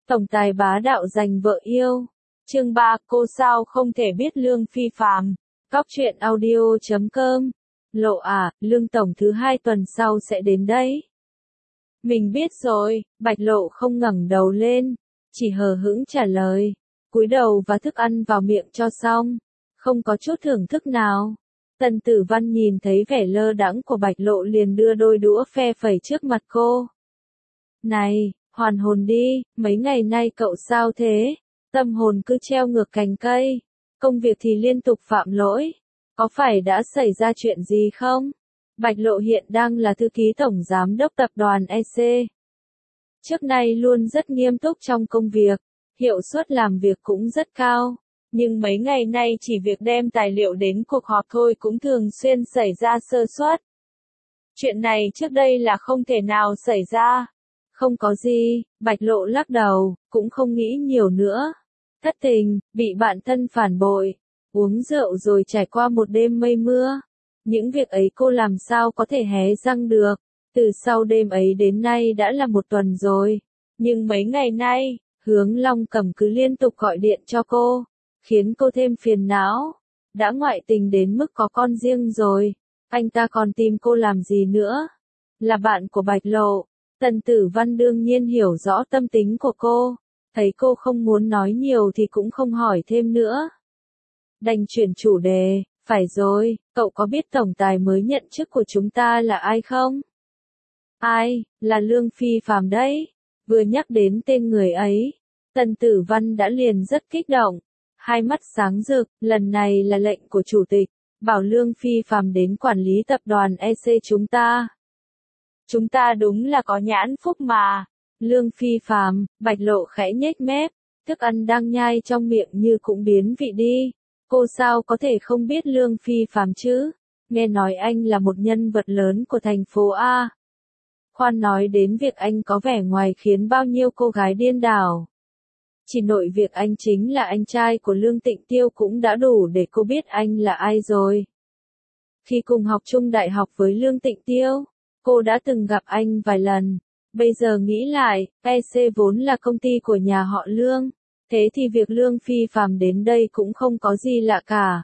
Tổng tài bá đạo giành vợ yêu. Chương 3, cô sao không thể biết Lương Phi Phạm. Cóc truyện audio.com. Lộ à, Lương Tổng thứ 2 tuần sau sẽ đến đấy. Mình biết rồi, Bạch Lộ không ngẩng đầu lên, chỉ hờ hững trả lời, cúi đầu và thức ăn vào miệng cho xong, không có chút thưởng thức nào. Tần Tử Văn nhìn thấy vẻ lơ đãng của Bạch Lộ liền đưa đôi đũa phe phẩy trước mặt cô. Này, hoàn hồn đi, mấy ngày nay cậu sao thế? Tâm hồn cứ treo ngược cành cây, công việc thì liên tục phạm lỗi, có phải đã xảy ra chuyện gì không? Bạch Lộ hiện đang là thư ký tổng giám đốc tập đoàn EC. Trước nay luôn rất nghiêm túc trong công việc, hiệu suất làm việc cũng rất cao, nhưng mấy ngày nay chỉ việc đem tài liệu đến cuộc họp thôi cũng thường xuyên xảy ra sơ suất. Chuyện này trước đây là không thể nào xảy ra. Không có gì, Bạch Lộ lắc đầu, cũng không nghĩ nhiều nữa. Thất tình, bị bạn thân phản bội, uống rượu rồi trải qua một đêm mây mưa. Những việc ấy cô làm sao có thể hé răng được. Từ sau đêm ấy đến nay đã là một tuần rồi. Nhưng mấy ngày nay, Hướng Long Cầm cứ liên tục gọi điện cho cô, khiến cô thêm phiền não. Đã ngoại tình đến mức có con riêng rồi, anh ta còn tìm cô làm gì nữa? Là bạn của Bạch Lộ. Tần Tử Văn đương nhiên hiểu rõ tâm tính của cô, thấy cô không muốn nói nhiều thì cũng không hỏi thêm nữa. Đành chuyển chủ đề, phải rồi, cậu có biết tổng tài mới nhận chức của chúng ta là ai không? Ai, là Lương Phi Phạm đấy. Vừa nhắc đến tên người ấy, Tần Tử Văn đã liền rất kích động, hai mắt sáng rực, lần này là lệnh của chủ tịch, bảo Lương Phi Phạm đến quản lý tập đoàn EC chúng ta. Chúng ta đúng là có nhãn phúc mà. Lương Phi Phạm, Bạch Lộ khẽ nhếch mép, thức ăn đang nhai trong miệng như cũng biến vị đi. Cô sao có thể không biết Lương Phi Phạm chứ? Nghe nói anh là một nhân vật lớn của thành phố A. Khoan nói đến việc anh có vẻ ngoài khiến bao nhiêu cô gái điên đảo. Chỉ nội việc anh chính là anh trai của Lương Tịnh Tiêu cũng đã đủ để cô biết anh là ai rồi. Khi cùng học chung đại học với Lương Tịnh Tiêu, cô đã từng gặp anh vài lần. Bây giờ nghĩ lại, EC vốn là công ty của nhà họ Lương. Thế thì việc Lương Phi Phạm đến đây cũng không có gì lạ cả.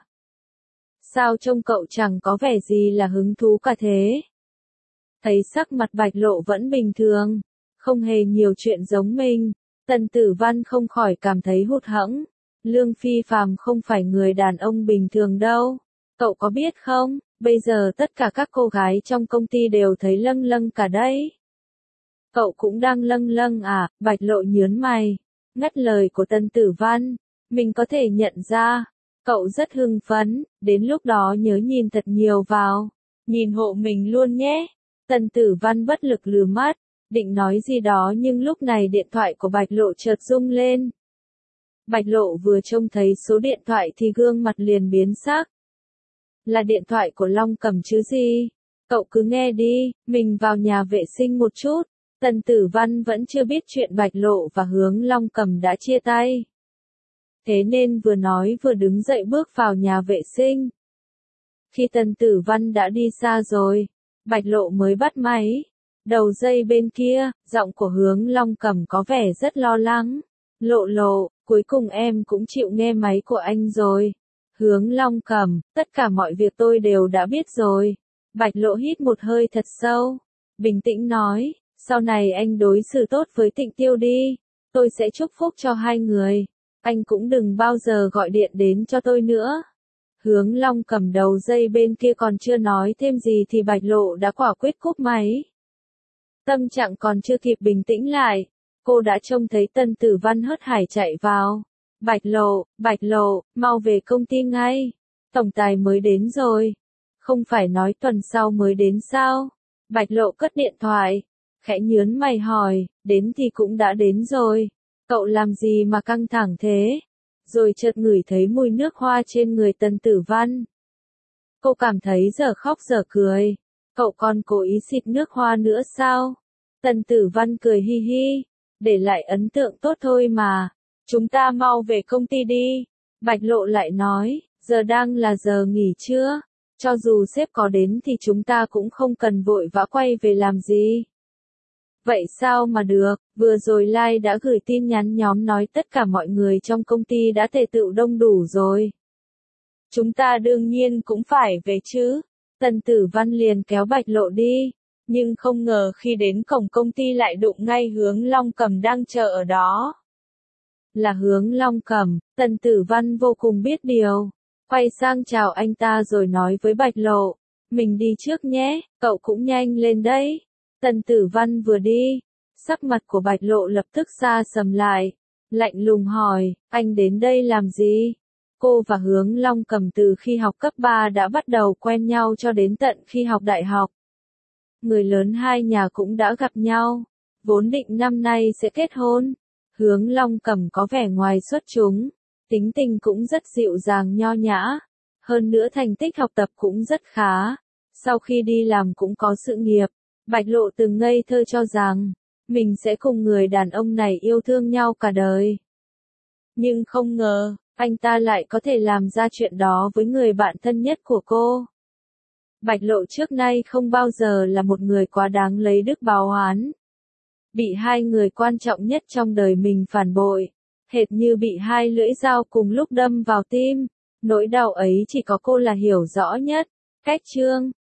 Sao trông cậu chẳng có vẻ gì là hứng thú cả thế? Thấy sắc mặt Bạch Lộ vẫn bình thường, không hề nhiều chuyện giống mình, Tần Tử Văn không khỏi cảm thấy hụt hẫng. Lương Phi Phạm không phải người đàn ông bình thường đâu. Cậu có biết không, bây giờ tất cả các cô gái trong công ty đều thấy lâng lâng cả đấy. Cậu cũng đang lâng lâng à? Bạch Lộ nhớn mày, ngắt lời của Tần Tử Văn. Mình có thể nhận ra, cậu rất hưng phấn, đến lúc đó nhớ nhìn thật nhiều vào. Nhìn hộ mình luôn nhé. Tần Tử Văn bất lực lườm mắt, định nói gì đó nhưng lúc này điện thoại của Bạch Lộ chợt rung lên. Bạch Lộ vừa trông thấy số điện thoại thì gương mặt liền biến sắc. Là điện thoại của Long Cầm chứ gì? Cậu cứ nghe đi, mình vào nhà vệ sinh một chút. Tần Tử Văn vẫn chưa biết chuyện Bạch Lộ và Hướng Long Cầm đã chia tay. Thế nên vừa nói vừa đứng dậy bước vào nhà vệ sinh. Khi Tần Tử Văn đã đi xa rồi, Bạch Lộ mới bắt máy. Đầu dây bên kia, giọng của Hướng Long Cầm có vẻ rất lo lắng. Lộ, cuối cùng em cũng chịu nghe máy của anh rồi. Hướng Long Cầm, tất cả mọi việc tôi đều đã biết rồi. Bạch Lộ hít một hơi thật sâu, bình tĩnh nói, sau này anh đối xử tốt với Tịnh Tiêu đi, tôi sẽ chúc phúc cho hai người. Anh cũng đừng bao giờ gọi điện đến cho tôi nữa. Hướng Long Cầm đầu dây bên kia còn chưa nói thêm gì thì Bạch Lộ đã quả quyết cúp máy. Tâm trạng còn chưa kịp bình tĩnh lại, cô đã trông thấy Tần Tử Văn hớt hải chạy vào. Bạch Lộ, mau về công ty ngay. Tổng tài mới đến rồi. Không phải nói tuần sau mới đến sao? Bạch Lộ cất điện thoại, khẽ nhớn mày hỏi, đến thì cũng đã đến rồi. Cậu làm gì mà căng thẳng thế? Rồi chợt ngửi thấy mùi nước hoa trên người Tần Tử Văn. Cô cảm thấy dở khóc dở cười. Cậu còn cố ý xịt nước hoa nữa sao? Tần Tử Văn cười hi hi, để lại ấn tượng tốt thôi mà. Chúng ta mau về công ty đi. Bạch Lộ lại nói, giờ đang là giờ nghỉ trưa. Cho dù sếp có đến thì chúng ta cũng không cần vội vã quay về làm gì. Vậy sao mà được, vừa rồi Lai đã gửi tin nhắn nhóm nói tất cả mọi người trong công ty đã tề tựu đông đủ rồi. Chúng ta đương nhiên cũng phải về chứ. Tần Tử Văn liền kéo Bạch Lộ đi, nhưng không ngờ khi đến cổng công ty lại đụng ngay Hướng Long Cầm đang chờ ở đó. Là Hướng Long Cầm, Tần Tử Văn vô cùng biết điều, quay sang chào anh ta rồi nói với Bạch Lộ, mình đi trước nhé, cậu cũng nhanh lên đấy. Tần Tử Văn vừa đi, sắc mặt của Bạch Lộ lập tức xa sầm lại, lạnh lùng hỏi, anh đến đây làm gì? Cô và Hướng Long Cầm từ khi học cấp 3 đã bắt đầu quen nhau cho đến tận khi học đại học. Người lớn hai nhà cũng đã gặp nhau, vốn định năm nay sẽ kết hôn. Hướng Long Cầm có vẻ ngoài xuất chúng, tính tình cũng rất dịu dàng nho nhã, hơn nữa thành tích học tập cũng rất khá. Sau khi đi làm cũng có sự nghiệp, Bạch Lộ từng ngây thơ cho rằng, mình sẽ cùng người đàn ông này yêu thương nhau cả đời. Nhưng không ngờ, anh ta lại có thể làm ra chuyện đó với người bạn thân nhất của cô. Bạch Lộ trước nay không bao giờ là một người quá đáng lấy đức báo oán. Bị hai người quan trọng nhất trong đời mình phản bội, hệt như bị hai lưỡi dao cùng lúc đâm vào tim, nỗi đau ấy chỉ có cô là hiểu rõ nhất. Cách chương